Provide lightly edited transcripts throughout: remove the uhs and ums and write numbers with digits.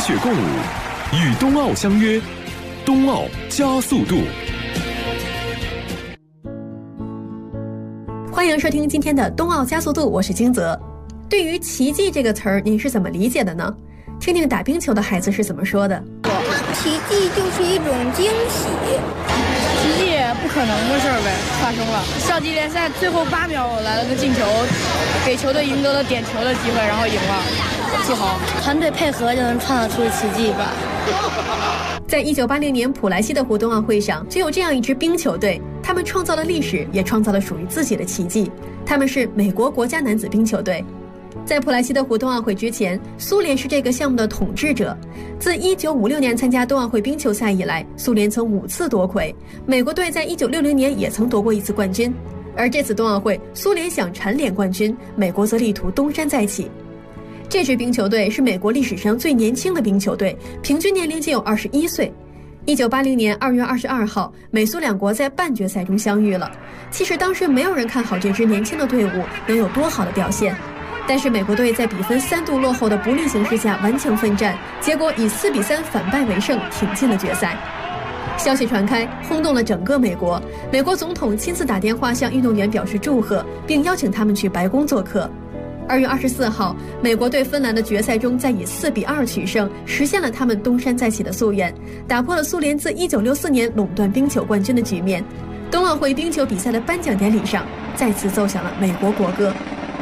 血共舞，与冬奥相约，冬奥加速度。 欢迎收听今天的冬奥加速度，我是金泽。对于奇迹这个词儿，您是怎么理解的呢？听听打冰球的孩子是怎么说的。 奇迹就是一种惊喜， 奇迹不可能的事儿呗，发生了。校际联赛最后8秒来了个进球，给球队赢得了点球的机会，然后赢了，自豪。 团队配合就能创造出奇迹吧。 在1980年普莱西的湖冬奥会上，就有这样一支冰球队，他们创造了历史，也创造了属于自己的奇迹。他们是美国国家男子冰球队。在普莱西的湖冬奥会之前，苏联是这个项目的统治者。自1956年参加冬奥会冰球赛以来，苏联曾5次夺魁，美国队在1960年也曾夺过1次冠军。而这次冬奥会，苏联想蝉联冠军，美国则力图东山再起。这支冰球队是美国历史上最年轻的冰球队，平均年龄仅有21岁。1980年2月22号，美苏两国在半决赛中相遇了。其实当时没有人看好这支年轻的队伍能有多好的表现，但是美国队在比分3度落后的不利形势下顽强奋战，结果以4比3反败为胜，挺进了决赛。消息传开，轰动了整个美国。美国总统亲自打电话向运动员表示祝贺，并邀请他们去白宫做客。2月24号，美国对芬兰的决赛中再以4比2取胜，实现了他们东山再起的夙愿，打破了苏联自1964年垄断冰球冠军的局面。冬奥会冰球比赛的颁奖典礼上，再次奏响了美国国歌。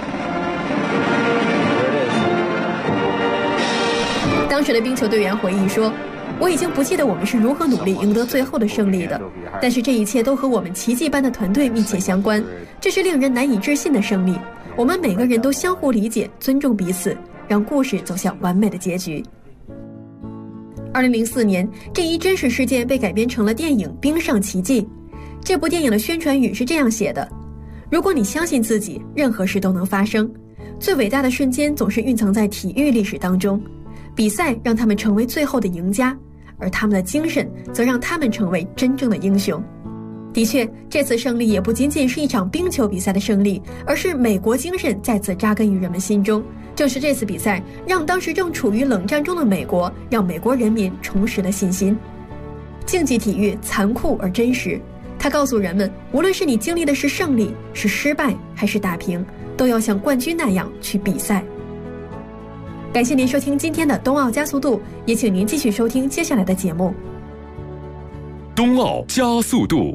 当时的冰球队员回忆说，我已经不记得我们是如何努力赢得最后的胜利的，但是这一切都和我们奇迹般的团队密切相关，这是令人难以置信的胜利。我们每个人都相互理解，尊重彼此，让故事走向完美的结局。2004年，这一真实事件被改编成了电影《冰上奇迹》。这部电影的宣传语是这样写的：如果你相信自己，任何事都能发生。最伟大的瞬间总是蕴藏在体育历史当中。比赛让他们成为最后的赢家，而他们的精神则让他们成为真正的英雄。的确，这次胜利也不仅仅是一场冰球比赛的胜利，而是美国精神再次扎根于人们心中。正是这次比赛，让当时正处于冷战中的美国，让美国人民重拾了信心。竞技体育残酷而真实，它告诉人们，无论是你经历的是胜利、是失败还是打平，都要像冠军那样去比赛。感谢您收听今天的冬奥加速度，也请您继续收听接下来的节目。 冬奥加速度。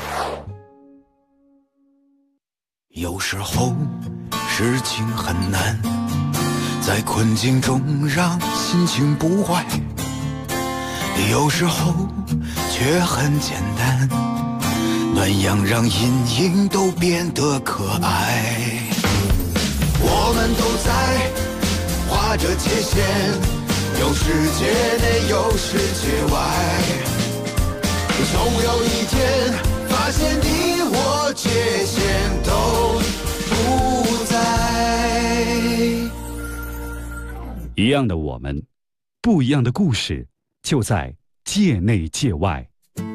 有时候事情很难，在困境中让心情不坏，有时候却很简单，暖阳让阴影都变得可爱。我们都在画着界限，有世界内有世界外，总有一天发现你我界限都不在。 一样的我们，不一样的故事，就在界内界外。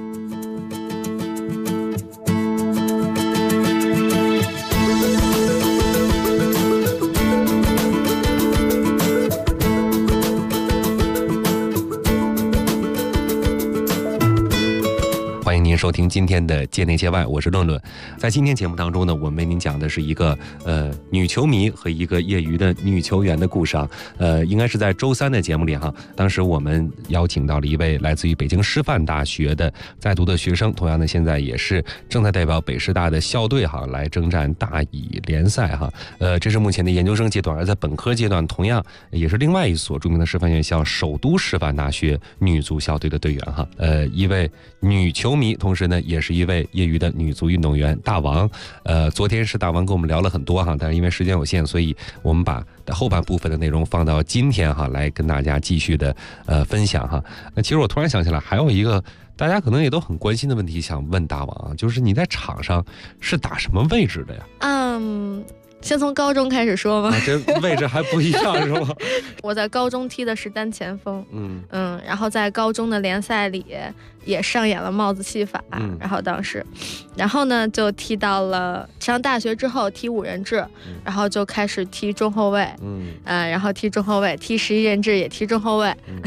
欢迎您收听今天的界内界外，我是论论。在今天节目当中呢，我们为您讲的是一个女球迷和一个业余的女球员的故事啊。应该是在周3的节目里哈，当时我们邀请到了一位来自于北京师范大学的在读的学生，同样呢现在也是正在代表北师大的校队哈来征战大乙联赛哈。这是目前的研究生阶段，而在本科阶段同样也是另外一所著名的师范院校首都师范大学女足校队的队员哈。一位女球迷，同时呢也是一位业余的女足运动员大王。昨天是大王跟我们聊了很多哈，但是因为时间有限，所以我们把后半部分的内容放到今天哈来跟大家继续的分享哈。那其实我突然想起来还有一个大家可能也都很关心的问题想问大王，就是你在场上是打什么位置的呀？ 先从高中开始说吗？ 这位置还不一样是吧？ 我在高中踢的是单前锋，然后在高中的联赛里也上演了帽子戏法，然后呢就踢到了上大学之后踢5人制，然后就开始踢中后卫，然后踢中后卫，踢11人制也踢中后卫，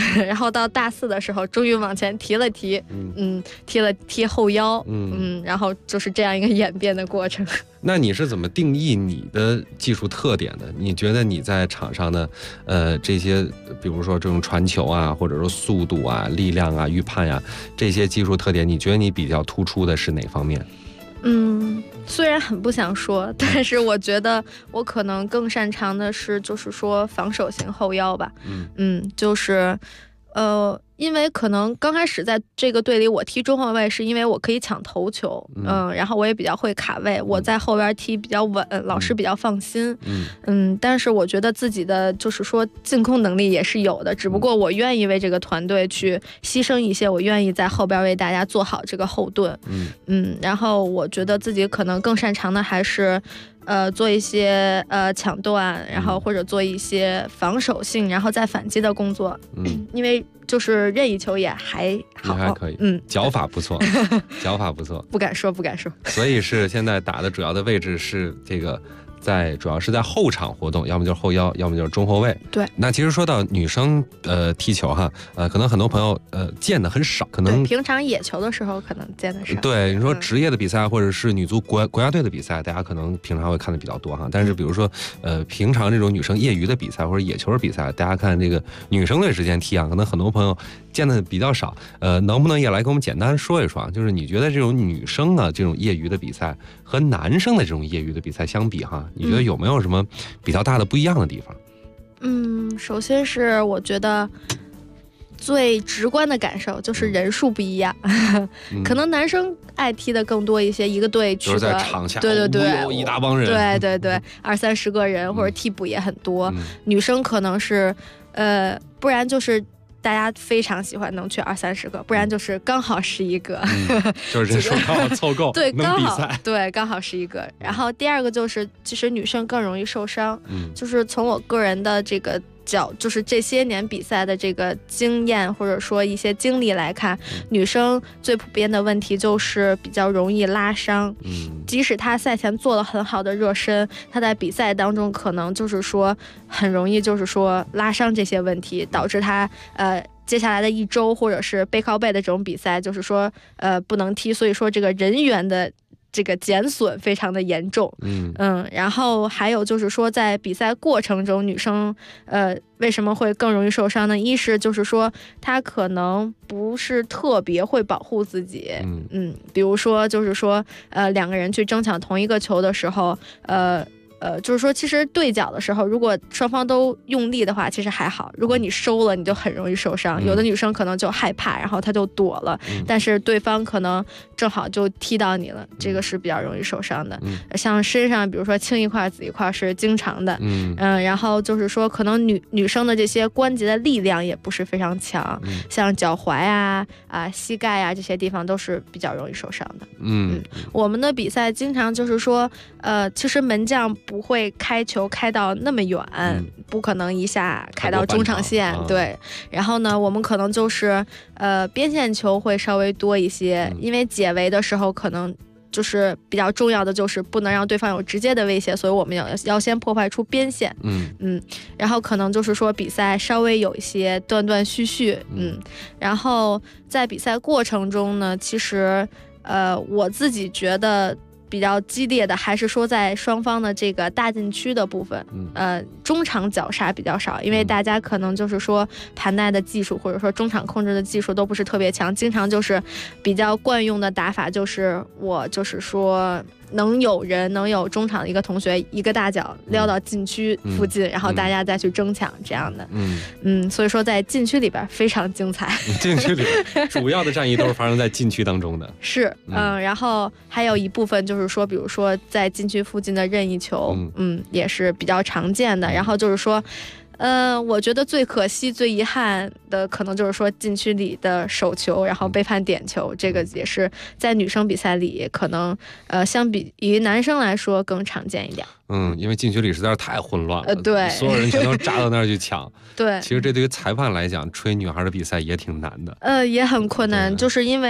然后到大4的时候，终于往前提了提，踢后腰，然后就是这样一个演变的过程。 那你是怎么定义你的技术特点的？你觉得你在场上的这些，比如说这种传球啊，或者说速度啊、力量啊、预判呀，这些技术特点，你觉得你比较突出的是哪方面？ 虽然很不想说，但是我觉得我可能更擅长的是，就是说防守型后腰吧。就是因为可能刚开始在这个队里，我踢中后卫是因为我可以抢头球，然后我也比较会卡位，我在后边踢比较稳，老师比较放心。但是我觉得自己的就是说进攻能力也是有的，只不过我愿意为这个团队去牺牲一些，我愿意在后边为大家做好这个后盾。然后我觉得自己可能更擅长的还是做一些抢断，然后或者做一些防守性，然后再反击的工作。因为就是任意球也还好， 还可以。脚法不错，脚法不错。 不敢说。 所以是现在打的主要的位置是这个。主要是在后场活动，要么就是后腰，要么就是中后卫。 对， 那其实说到女生踢球哈，可能很多朋友见的很少，可能平常野球的时候可能见的少。 对，你说职业的比赛或者是女足国家队的比赛，大家可能平常会看的比较多哈。但是比如说平常这种女生业余的比赛或者野球的比赛，大家看这个女生队之间踢啊，可能很多朋友见的比较少。能不能也来给我们简单说一说啊？就是你觉得这种女生啊这种业余的比赛和男生的这种业余的比赛相比哈？你觉得有没有什么比较大的不一样的地方？ 首先是我觉得最直观的感受就是人数不一样，可能男生爱踢的更多一些，一个队去就是在场下对一大帮人， 对，20-30个人或者替补也很多。女生可能是不然就是大家非常喜欢能去20-30个，不然就是刚好11个， 就是人数刚好凑够， 对， 能比赛， 对，刚好11个。然后第二个就是，其实女生更容易受伤，就是从我个人的这个就是这些年比赛的这个经验或者说一些经历来看，女生最普遍的问题就是比较容易拉伤。即使她赛前做了很好的热身，她在比赛当中可能就是说很容易就是说拉伤这些问题，导致她接下来的1周或者是背靠背的这种比赛就是说不能踢，所以说这个人员的这个减损非常的严重。然后还有就是说在比赛过程中，女生为什么会更容易受伤呢？一是就是说她可能不是特别会保护自己，比如说就是说2个人去争抢同一个球的时候，就是说其实对角的时候，如果双方都用力的话其实还好，如果你收了你就很容易受伤。有的女生可能就害怕，然后她就躲了，但是对方可能正好就踢到你了，这个是比较容易受伤的。像身上比如说青一块紫一块是经常的。然后就是说可能女生的这些关节的力量也不是非常强，像脚踝啊膝盖啊这些地方都是比较容易受伤的。我们的比赛经常就是说其实门将不会开球开到那么远，不可能一下开到中场线，对。然后呢，我们可能就是边线球会稍微多一些，因为解围的时候可能就是比较重要的就是不能让对方有直接的威胁，所以我们要先破坏出边线。然后可能就是说比赛稍微有一些断断续续。然后在比赛过程中呢，其实我自己觉得比较激烈的还是说在双方的这个大禁区的部分，中场绞杀比较少，因为大家可能就是说盘带的技术或者说中场控制的技术都不是特别强，经常就是比较惯用的打法就是我就是说能有中场的一个同学一个大脚撩到禁区附近，然后大家再去争抢这样的。所以说在禁区里边非常精彩。 禁区里边主要的战役都是发生在禁区当中的。 是，然后还有一部分就是说，比如说在禁区附近的任意球，也是比较常见的。然后就是说，我觉得最可惜、最遗憾的，可能就是说禁区里的手球，然后被判点球，这个也是在女生比赛里可能相比于男生来说更常见一点。 因为禁区里实在是太混乱了， 对， 所有人全都扎到那儿去抢。 对， 其实这对于裁判来讲，吹女孩的比赛也挺难的。 也很困难，就是因为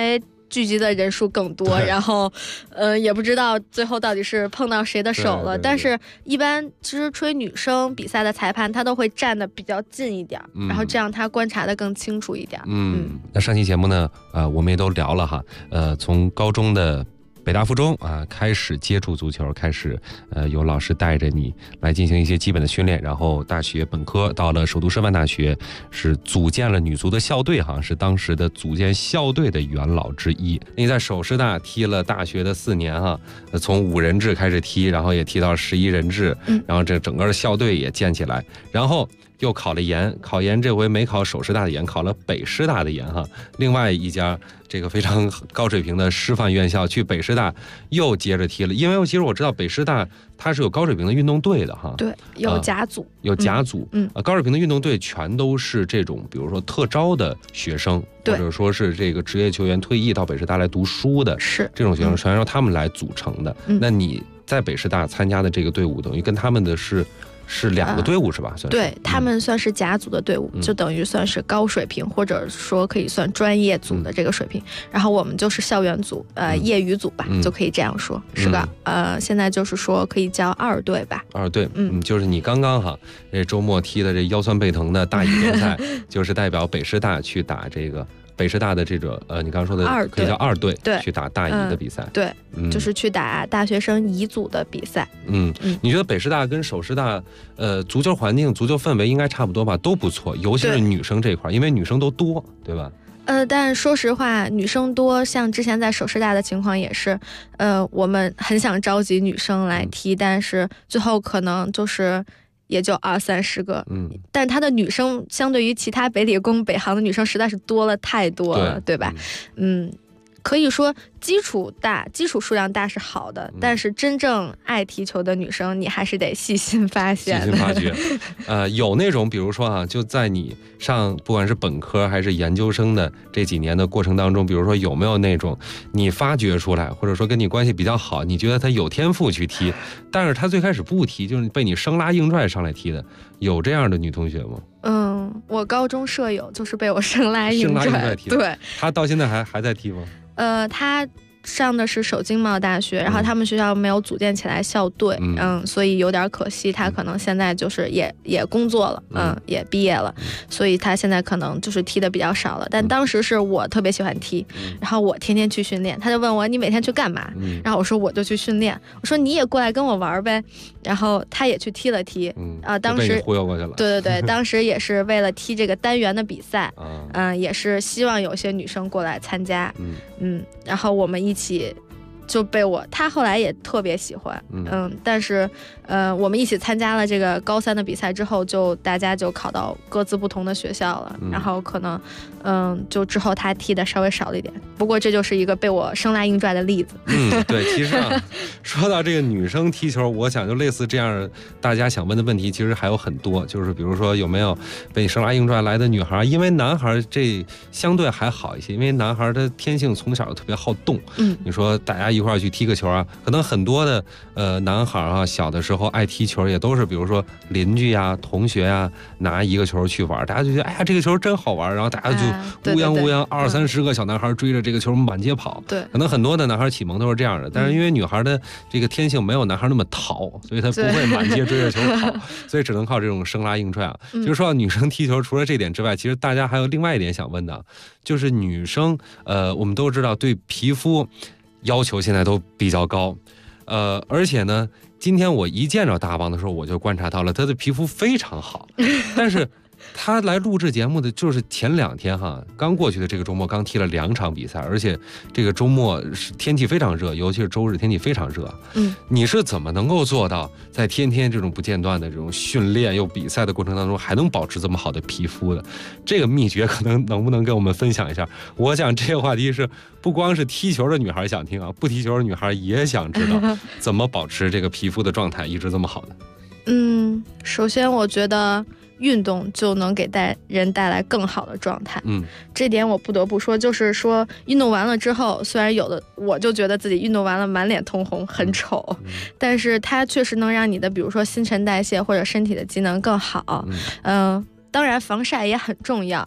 聚集的人数更多，然后也不知道最后到底是碰到谁的手了。但是一般其实吹女生比赛的裁判他都会站得比较近一点，然后这样他观察得更清楚一点。 那上期节目呢我们也都聊了哈，从高中的北大附中开始接触足球，开始有老师带着你来进行一些基本的训练，然后大学本科到了首都师范大学，是组建了女足的校队哈，是当时的组建校队的元老之一。你在首师大踢了大学的4年哈，从5人制开始踢，然后也踢到11人制，然后这整个的校队也建起来，然后又考了研，考研这回没考首师大的研，考了北师大的研哈，另外一家这个非常高水平的师范院校，去北师大又接着踢了。因为其实我知道北师大它是有高水平的运动队的哈， 对，有甲组， 有甲组，高水平的运动队全都是这种，比如说特招的学生，或者说是这个职业球员退役到北师大来读书的， 是这种学生，全让他们来组成的。那你在北师大参加的这个队伍，等于跟他们的是2个队伍是吧？算是对，他们算是甲组的队伍，就等于算是高水平，或者说可以算专业组的这个水平。然后我们就是校园组，业余组吧，就可以这样说，是个现在就是说可以叫2队吧。2队，就是你刚刚哈这周末踢的这腰酸背疼的大乙联赛，就是代表北师大去打这个。北师大的这个你刚刚说的可以叫2队，对，去打大乙的比赛，对，就是去打大学生乙组的比赛。你觉得北师大跟首师大足球环境、足球氛围应该差不多吧？都不错，尤其是女生这块，因为女生都多，对吧？但说实话，女生多，像之前在首师大的情况也是，我们很想召集女生来踢，但是最后可能就是也就20-30个，但他的女生相对于其他北理工、北航的女生实在是多了太多了， 对吧？可以说基础数量大是好的，但是真正爱踢球的女生，你还是得细心发现。细心发掘，有那种比如说就在你上不管是本科还是研究生的这几年的过程当中，比如说有没有那种你发掘出来，或者说跟你关系比较好，你觉得他有天赋去踢，但是他最开始不踢，就是被你生拉硬拽上来踢的，有这样的女同学吗？我高中舍友就是被我生拉硬拽踢的，对，他到现在还在踢吗？他上的是首经贸大学，然后他们学校没有组建起来校队，所以有点可惜。他可能现在就是也工作了，也毕业了，所以他现在可能就是踢的比较少了。但当时是我特别喜欢踢，然后我天天去训练，他就问我你每天去干嘛？然后我说我就去训练，我说你也过来跟我玩呗，然后他也去踢了踢，当时被你忽悠过去了，对，当时也是为了踢这个单元的比赛，也是希望有些女生过来参加，然后我们一起就被他后来也特别喜欢，但是我们一起参加了这个高3的比赛之后，就大家就考到各自不同的学校了，然后可能就之后他踢的稍微少了一点，不过这就是一个被我生拉硬拽的例子。对，其实说到这个女生踢球，我想就类似这样大家想问的问题其实还有很多，就是比如说有没有被你生拉硬拽来的女孩，因为男孩这相对还好一些，因为男孩的天性从小就特别好动，你说大家一块去踢个球可能很多的男孩小的时候爱踢球也都是比如说邻居同学拿一个球去玩，大家就觉得哎呀这个球真好玩，然后大家就乌泱20-30个小男孩追着这个球满街跑，对，可能很多的男孩启蒙都是这样的，但是因为女孩的这个天性没有男孩那么淘，所以她不会满街追着球跑，所以只能靠这种生拉硬拽就是说女生踢球除了这点之外，其实大家还有另外一点想问的，就是女生我们都知道对皮肤要求现在都比较高，而且呢今天我一见着大王的时候，我就观察到了他的皮肤非常好，但是他来录制节目的就是前2天刚过去的这个周末刚踢了2场比赛，而且这个周末是天气非常热，尤其是周日天气非常热。你是怎么能够做到在天天这种不间断的这种训练又比赛的过程当中，还能保持这么好的皮肤的？这个秘诀可能不能跟我们分享一下？我想这个话题是不光是踢球的女孩想听不踢球的女孩也想知道怎么保持这个皮肤的状态一直这么好的。首先我觉得运动就能给人带来更好的状态，这点我不得不说，就是说运动完了之后，虽然有的我就觉得自己运动完了满脸通红很丑，但是它确实能让你的比如说新陈代谢或者身体的机能更好，当然防晒也很重要，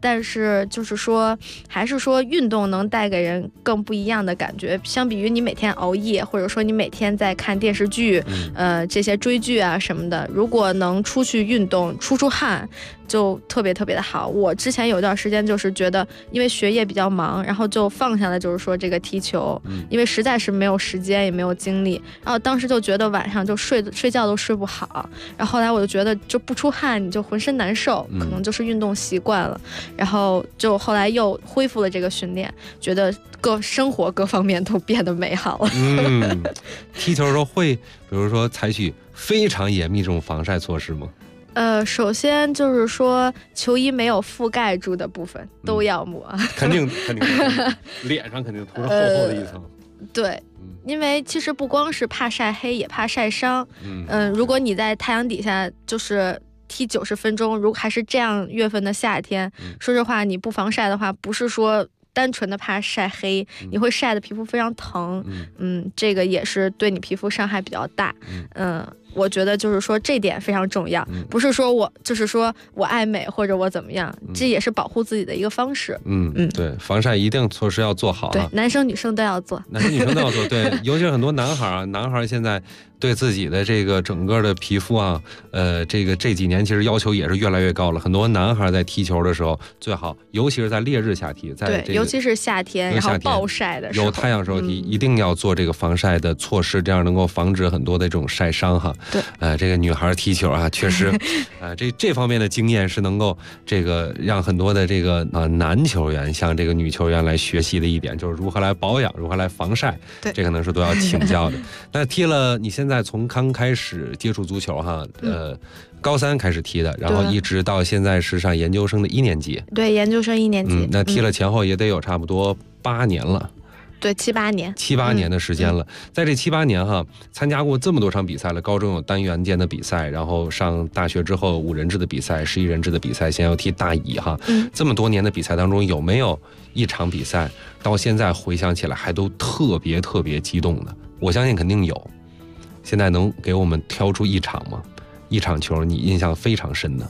但是就是说，还是说运动能带给人更不一样的感觉。相比于你每天熬夜，或者说你每天在看电视剧，这些追剧啊什么的，如果能出去运动、出汗，就特别特别的好。我之前有段时间就是觉得，因为学业比较忙，然后就放下了，就是说这个踢球，因为实在是没有时间也没有精力，然后当时就觉得晚上就睡觉都睡不好，然后后来我就觉得就不出汗你就浑身难受，可能就是运动习惯了，然后就后来又恢复了这个训练，觉得生活各方面都变得美好了。 踢球的时候会比如说采取非常严密这种防晒措施吗？ 首先就是说球衣没有覆盖住的部分都要抹， 肯定脸上肯定涂厚厚的一层。 对，因为其实不光是怕晒黑，也怕晒伤。如果你在太阳底下就是踢90分钟，如果还是这样月份的夏天，说实话你不防晒的话，不是说单纯的怕晒黑，你会晒的皮肤非常疼。这个也是对你皮肤伤害比较大。我觉得就是说这点非常重要，不是说我就是说我爱美或者我怎么样，这也是保护自己的一个方式。 对，防晒一定措施要做好。 对，男生女生都要做。 男生女生都要做。对，尤其是很多男孩现在对自己的这个整个的皮肤啊，这几年其实要求也是越来越高了。很多男孩在踢球的时候，最好尤其是在烈日下踢， 对，尤其是夏天，然后暴晒的时候， 有太阳时候踢，一定要做这个防晒的措施，这样能够防止很多的这种晒伤哈。 对， 这个女孩踢球啊，确实，这方面的经验是能够这个让很多的这个男球员向这个女球员来学习的一点，就是如何来保养，如何来防晒。 对， 这可能是都要请教的。那踢了，你现在从刚开始接触足球哈，高3开始踢的，然后一直到现在是上研究生的1年级。 对，研究生1年级。 那踢了前后也得有差不多8年了。 对，7、8年的时间了。在这7、8年哈，参加过这么多场比赛了，高中有单元间的比赛，然后上大学之后5人制的比赛、11人制的比赛，现在要踢大乙哈。这么多年的比赛当中，有没有一场比赛到现在回想起来还都特别特别激动的？我相信肯定有。现在能给我们挑出一场吗？一场球你印象非常深的？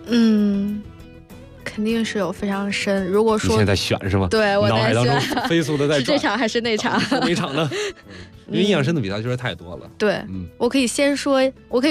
肯定是有非常深。如果说你现在选是吗？ 对，我脑海当中飞速的在转， 是这场还是那场？ 哪场呢？因为印象深的比赛确实太多了。 对，我可以说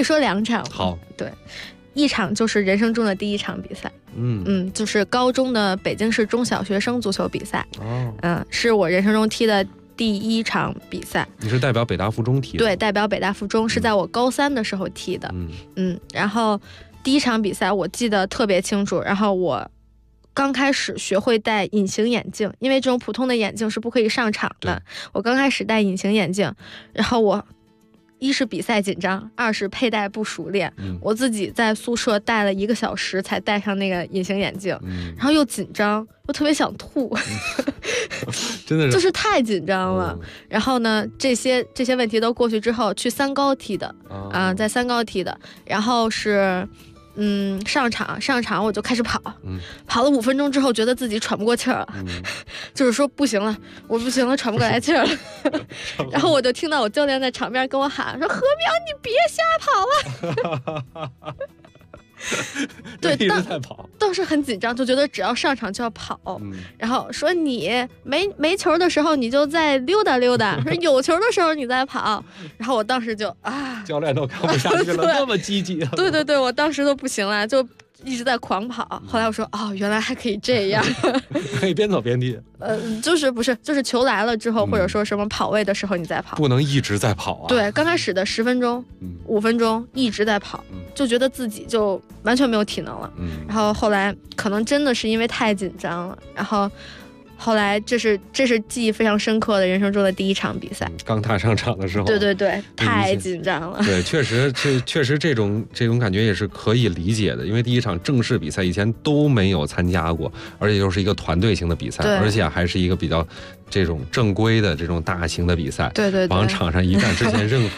2场。 好， 对，一场就是人生中的第一场比赛。就是高中的北京市中小学生足球比赛。是我人生中踢的第一场比赛。 你是代表北大附中踢的？ 对，代表北大附中，是在我高3的时候踢的。然后第一场比赛我记得特别清楚，然后我刚开始学会戴隐形眼镜，因为这种普通的眼镜是不可以上场的。我刚开始戴隐形眼镜，然后我一是比赛紧张，二是佩戴不熟练。我自己在宿舍戴了1个小时才戴上那个隐形眼镜，然后又紧张，又特别想吐， 真的是就是太紧张了。然后呢，这些问题都过去之后，去3高踢的在3高踢的，然后是。上场我就开始跑，跑了5分钟之后，觉得自己喘不过气儿了，就是说不行了，我不行了，喘不过来气儿了。然后我就听到我教练在场边跟我喊说：“禾苗，你别瞎跑了。”对，当时很紧张，就觉得只要上场就要跑。然后说你没球的时候你就再溜达溜达，说有球的时候你再跑。然后我当时就教练都看不下去了，那么积极。 对，我当时都不行了，就一直在狂跑。后来我说原来还可以这样， 可以边走边踢。 就是球来了之后，或者说什么跑位的时候你再跑， 不能一直在跑啊。 对，刚开始的10分钟、5分钟一直在跑，就觉得自己就完全没有体能了。然后后来可能真的是因为太紧张了，然后后来这是记忆非常深刻的人生中的第一场比赛。 刚踏上场的时候， 对，太紧张了。 对，确实这种感觉也是可以理解的，因为第一场正式比赛以前都没有参加过，而且又是一个团队型的比赛，而且还是一个比较这种正规的这种大型的比赛。 对， 往场上一站之前，任何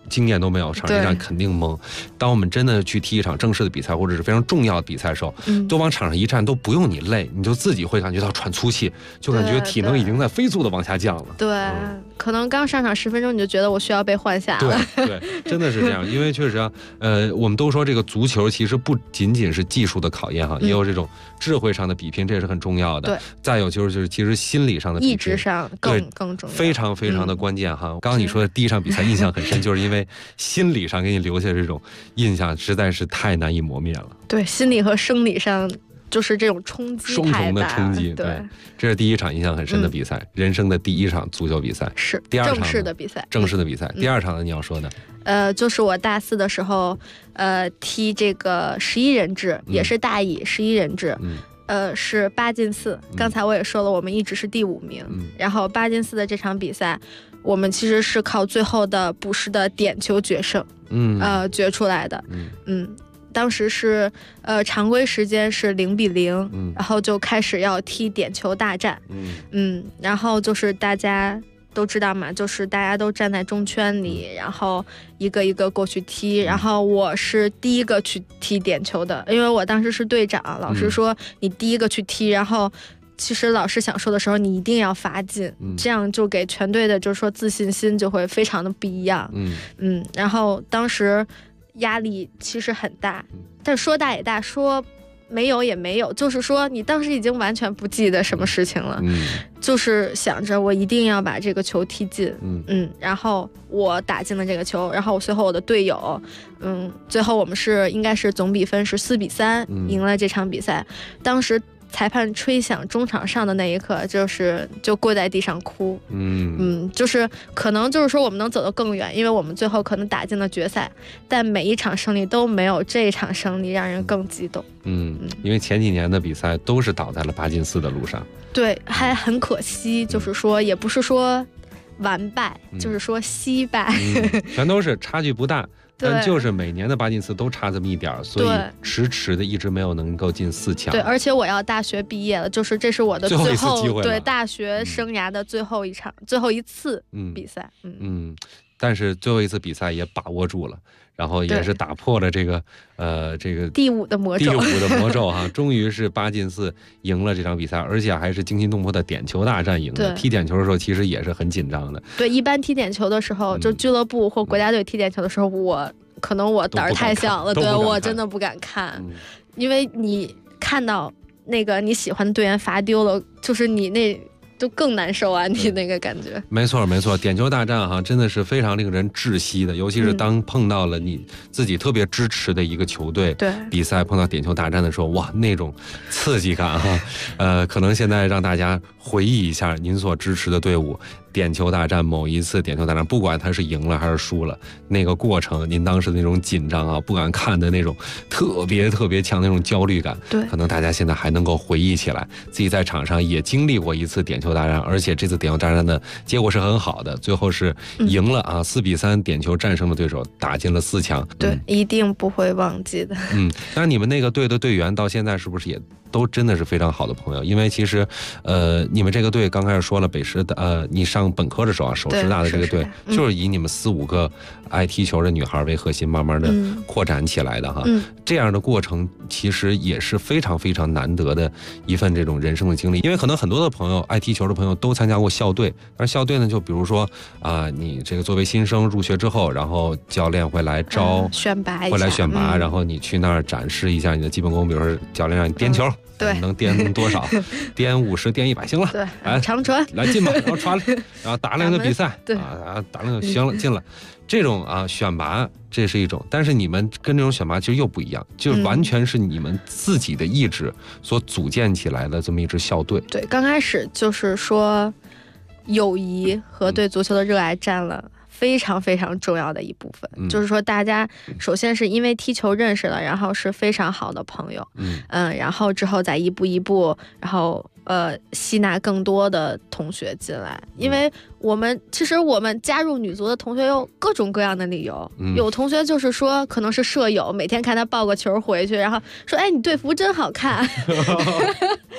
经验都没有，上一站肯定懵。当我们真的去踢一场正式的比赛或者是非常重要的比赛的时候，都往场上一站都不用你累，你就自己会感觉到喘粗气，就感觉体能已经在飞速的往下降了。 对，可能刚上场10分钟你就觉得我需要被换下了。 对，真的是这样。因为确实啊，我们都说这个足球其实不仅仅是技术的考验哈，也有这种智慧上的比拼，这也是很重要的。对，再有就是其实心理上的比拼， 意志上更重要， 非常非常的关键哈。刚刚你说的第一场比赛印象很深，就是因为心理上给你留下这种印象实在是太难以磨灭了。 对，心理和生理上就是这种冲击双重的冲击。对，这是第一场印象很深的比赛，人生的第一场足球比赛。 是第二场正式的比赛。 第二场呢，你要说的？ 就是我大4的时候，踢这个11人制，也是大乙11人制。是8进4。刚才我也说了，我们一直是第5名。然后8进4的这场比赛，我们其实是靠最后的补时的点球决胜，决出来的。当时是常规时间是0-0，然后就开始要踢点球大战。然后就是大家都知道嘛，就是大家都站在中圈里，然后一个一个过去踢，然后我是第一个去踢点球的，因为我当时是队长，老师说你第一个去踢，然后其实老师想说的时候你一定要罚进，这样就给全队的就是说自信心就会非常的不一样。然后当时压力其实很大，但说大也大，说没有也没有，就是说你当时已经完全不记得什么事情了，就是想着我一定要把这个球踢进。然后我打进了这个球，然后随后我的队友，最后我们应该是总比分是4-3赢了这场比赛。当时裁判吹响中场上的那一刻，就跪在地上哭。就是可能就是说我们能走得更远，因为我们最后可能打进了决赛，但每一场胜利都没有这一场胜利让人更激动。 因为前几年的比赛都是倒在了8进4的路上。 对，还很可惜，就是说也不是说完败，就是说惜败， 全都是差距不大。但就是每年的8进4都差这么一点，所以迟的一直没有能够进4强。 对，而且我要大学毕业了，就是这是我的最后一次机会， 对大学生涯的最后一次比赛。 但是最后一次比赛也把握住了，然后也是打破了这个第5的魔咒哈，终于是8进4赢了这场比赛，而且还是惊心动魄的点球大战赢的。踢点球的时候其实也是很紧张的。 对，一般踢点球的时候，就俱乐部或国家队踢点球的时候，可能我胆儿太小了，对，我真的不敢看，因为你看到那个你喜欢的队员罚丢了，就是你那就更难受啊，你那个感觉。 没错，点球大战哈，真的是非常令人窒息的，尤其是当碰到了你自己特别支持的一个球队，比赛碰到点球大战的时候，哇，那种刺激感哈，可能现在让大家回忆一下您所支持的队伍。点球大战，某一次点球大战，不管他是赢了还是输了，那个过程，您当时那种紧张啊，不敢看的那种特别强的那种焦虑感，可能大家现在还能够回忆起来，自己在场上也经历过一次点球大战，而且这次点球大战的结果是很好的，最后是赢了啊，4-3点球战胜了对手，打进了4强。 对，一定不会忘记的。 那你们那个队的队员到现在是不是也都真的是非常好的朋友？因为其实你们这个队刚开始说了，北师的你上本科的时候啊，首师大的这个队就是以你们4-5个爱踢球的女孩为核心，慢慢的扩展起来的哈。这样的过程其实也是非常难得的一份这种人生的经历。因为可能很多的朋友，爱踢球的朋友都参加过校队，而校队呢，就比如说你这个作为新生入学之后，然后教练会来选拔， 然后你去那儿展示一下你的基本功，比如说教练让你颠球。能颠多少？颠50，颠100，行了。 对，来长传， 来进吧，然后传，然后打量的比赛，打量行了，进了。这种选拔，这是一种，但是你们跟这种选拔其实又不一样，就完全是你们自己的意志所组建起来的这么一支校队。 对，刚开始就是说，友谊和对足球的热爱占了非常重要的一部分，就是说大家首先是因为踢球认识了，然后是非常好的朋友，然后之后再一步一步，然后吸纳更多的同学进来，因为其实我们加入女足的同学有各种各样的理由，有同学就是说可能是舍友，每天看他抱个球回去，然后说哎你队服真好看。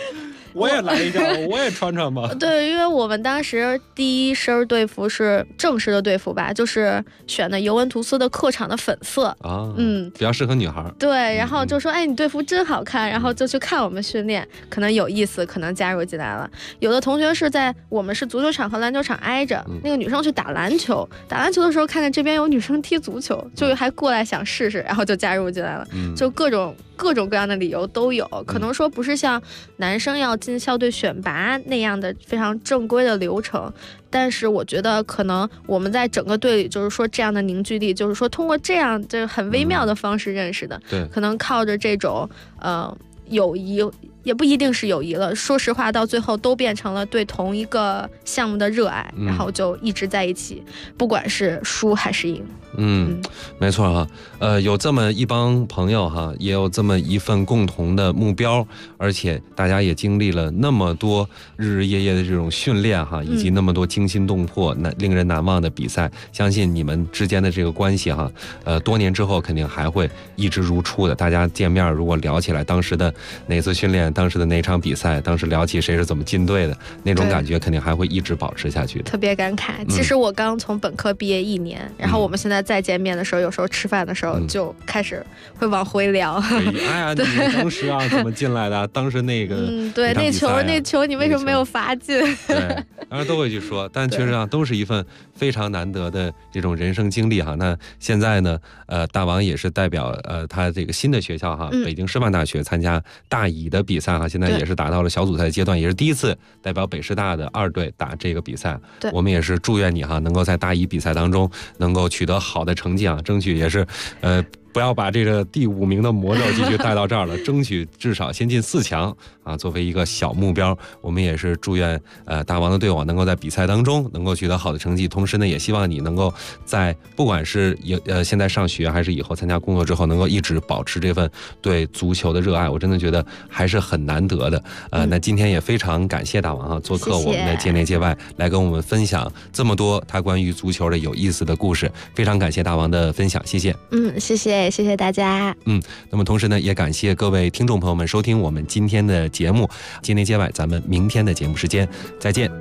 我也来一件，我也穿穿吧。 对，因为我们当时第一身队服是正式的队服吧，就是选的尤文图斯的客场的粉色啊，比较适合女孩。 对，然后就说，哎，你队服真好看，然后就去看我们训练，可能有意思，可能加入进来了。有的同学是在我们是足球场和篮球场挨着，那个女生去打篮球，打篮球的时候看见这边有女生踢足球，就还过来想试试，然后就加入进来了，就各种各样的理由都有，可能说不是像男生要进校队选拔那样的非常正规的流程，但是我觉得可能我们在整个队里就是说这样的凝聚力，就是说通过这样就是很微妙的方式认识的， 对， 可能靠着这种友谊，也不一定是友谊了，说实话到最后都变成了对同一个项目的热爱，然后就一直在一起，不管是输还是赢。 没错哈，有这么一帮朋友哈，也有这么一份共同的目标，而且大家也经历了那么多日日夜夜的这种训练哈，以及那么多惊心动魄、令人难忘的比赛，相信你们之间的这个关系哈，多年之后肯定还会一直如初的。大家见面如果聊起来当时的哪次训练，当时的哪场比赛，当时聊起谁是怎么进队的，那种感觉肯定还会一直保持下去的。 特别感慨。其实我刚从本科毕业1年，然后我们现在再见面的时候，有时候吃饭的时候就开始会往回聊。 哎呀，你当时啊怎么进来的？当时那个对，那球你为什么没有罚进？ 对，当然都会去说，但确实上都是一份非常难得的这种人生经历哈。那现在呢，大王也是代表他这个新的学校哈，北京师范大学参加大乙的比赛哈，现在也是达到了小组赛阶段，也是第一次代表北师大的2队打这个比赛。 对， 我们也是祝愿你哈，能够在大乙比赛当中能够取得好的成绩啊，争取也是不要把这个第5名的魔咒继续带到这儿了，争取至少先进4强啊，作为一个小目标。我们也是祝愿大王的队伍能够在比赛当中能够取得好的成绩，同时呢，也希望你能够在不管是现在上学还是以后参加工作之后，能够一直保持这份对足球的热爱。我真的觉得还是很难得的。那今天也非常感谢大王啊，做客我们的界内界外，来跟我们分享这么多他关于足球的有意思的故事。非常感谢大王的分享，谢谢。 谢谢大家。 那么同时呢，也感谢各位听众朋友们收听我们今天的节目，界内界外，咱们明天的节目时间再见。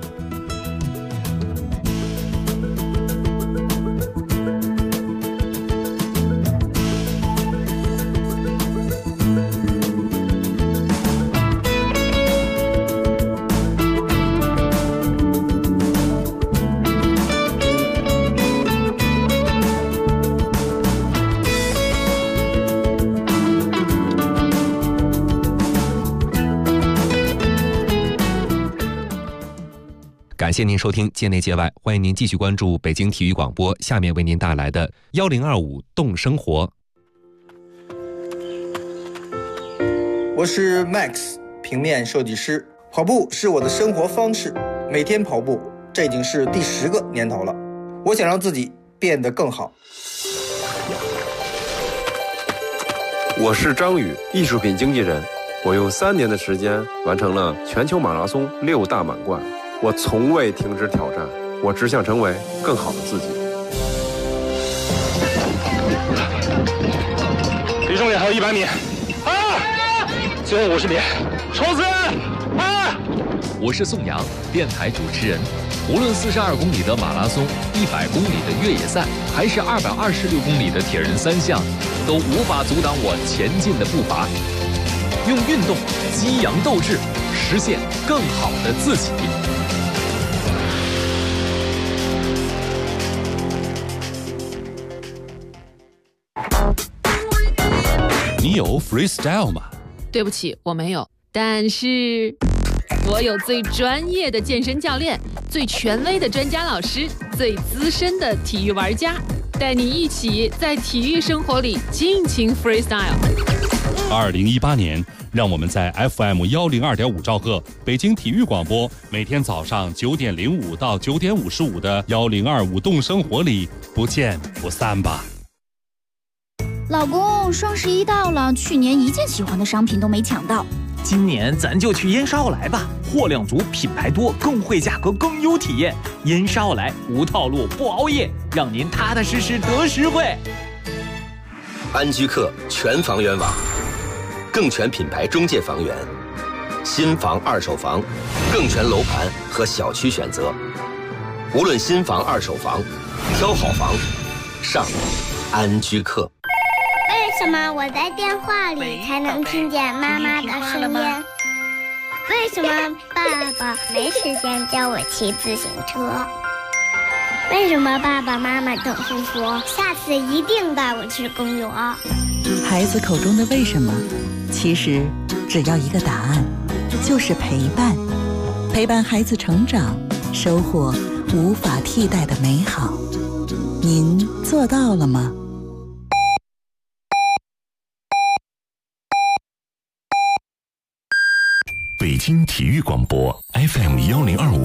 感谢您收听界内界外，欢迎您继续关注北京体育广播，下面为您带来的1025动生活。 我是 Max， 平面设计师。跑步是我的生活方式，每天跑步，这已经是第10个年头了。我想让自己变得更好。 我是张宇，艺术品经纪人。我用3年的时间完成了全球马拉松6大满贯。我从未停止挑战，我只想成为更好的自己。 离终点还有100米，最后50米，冲刺！ 我是宋阳，电台主持人。无论42公里的马拉松、100公里的越野赛，还是226公里的铁人3项，都无法阻挡我前进的步伐。用运动激扬斗志，实现更好的自己。你有 freestyle 吗？ 对不起，我没有。但是我有最专业的健身教练，最权威的专家老师，最资深的体育玩家，带你一起在体育生活里尽情 freestyle。 2018年，让我们在 FM102.5兆赫北京体育广播，每天早上9点05到9点55的1025动生活里不见不散吧。 老公，双11到了，去年1件喜欢的商品都没抢到。 今年咱就去燕莎奥莱吧，货量足，品牌多，更惠价格，更优体验。燕莎奥莱无套路不熬夜，让您踏踏实实得实惠。 安居客全房源网，更全品牌中介房源， 新房、二手房、更全楼盘和小区选择。无论新房、二手房，挑好房，上安居客。 为什么我在电话里才能听见妈妈的声音？为什么爸爸没时间教我骑自行车？为什么爸爸妈妈总是说下次一定带我去公园？ 孩子口中的为什么，其实只要一个答案，就是陪伴。陪伴孩子成长，收获无法替代的美好。您做到了吗？ 北京体育广播 FM 1025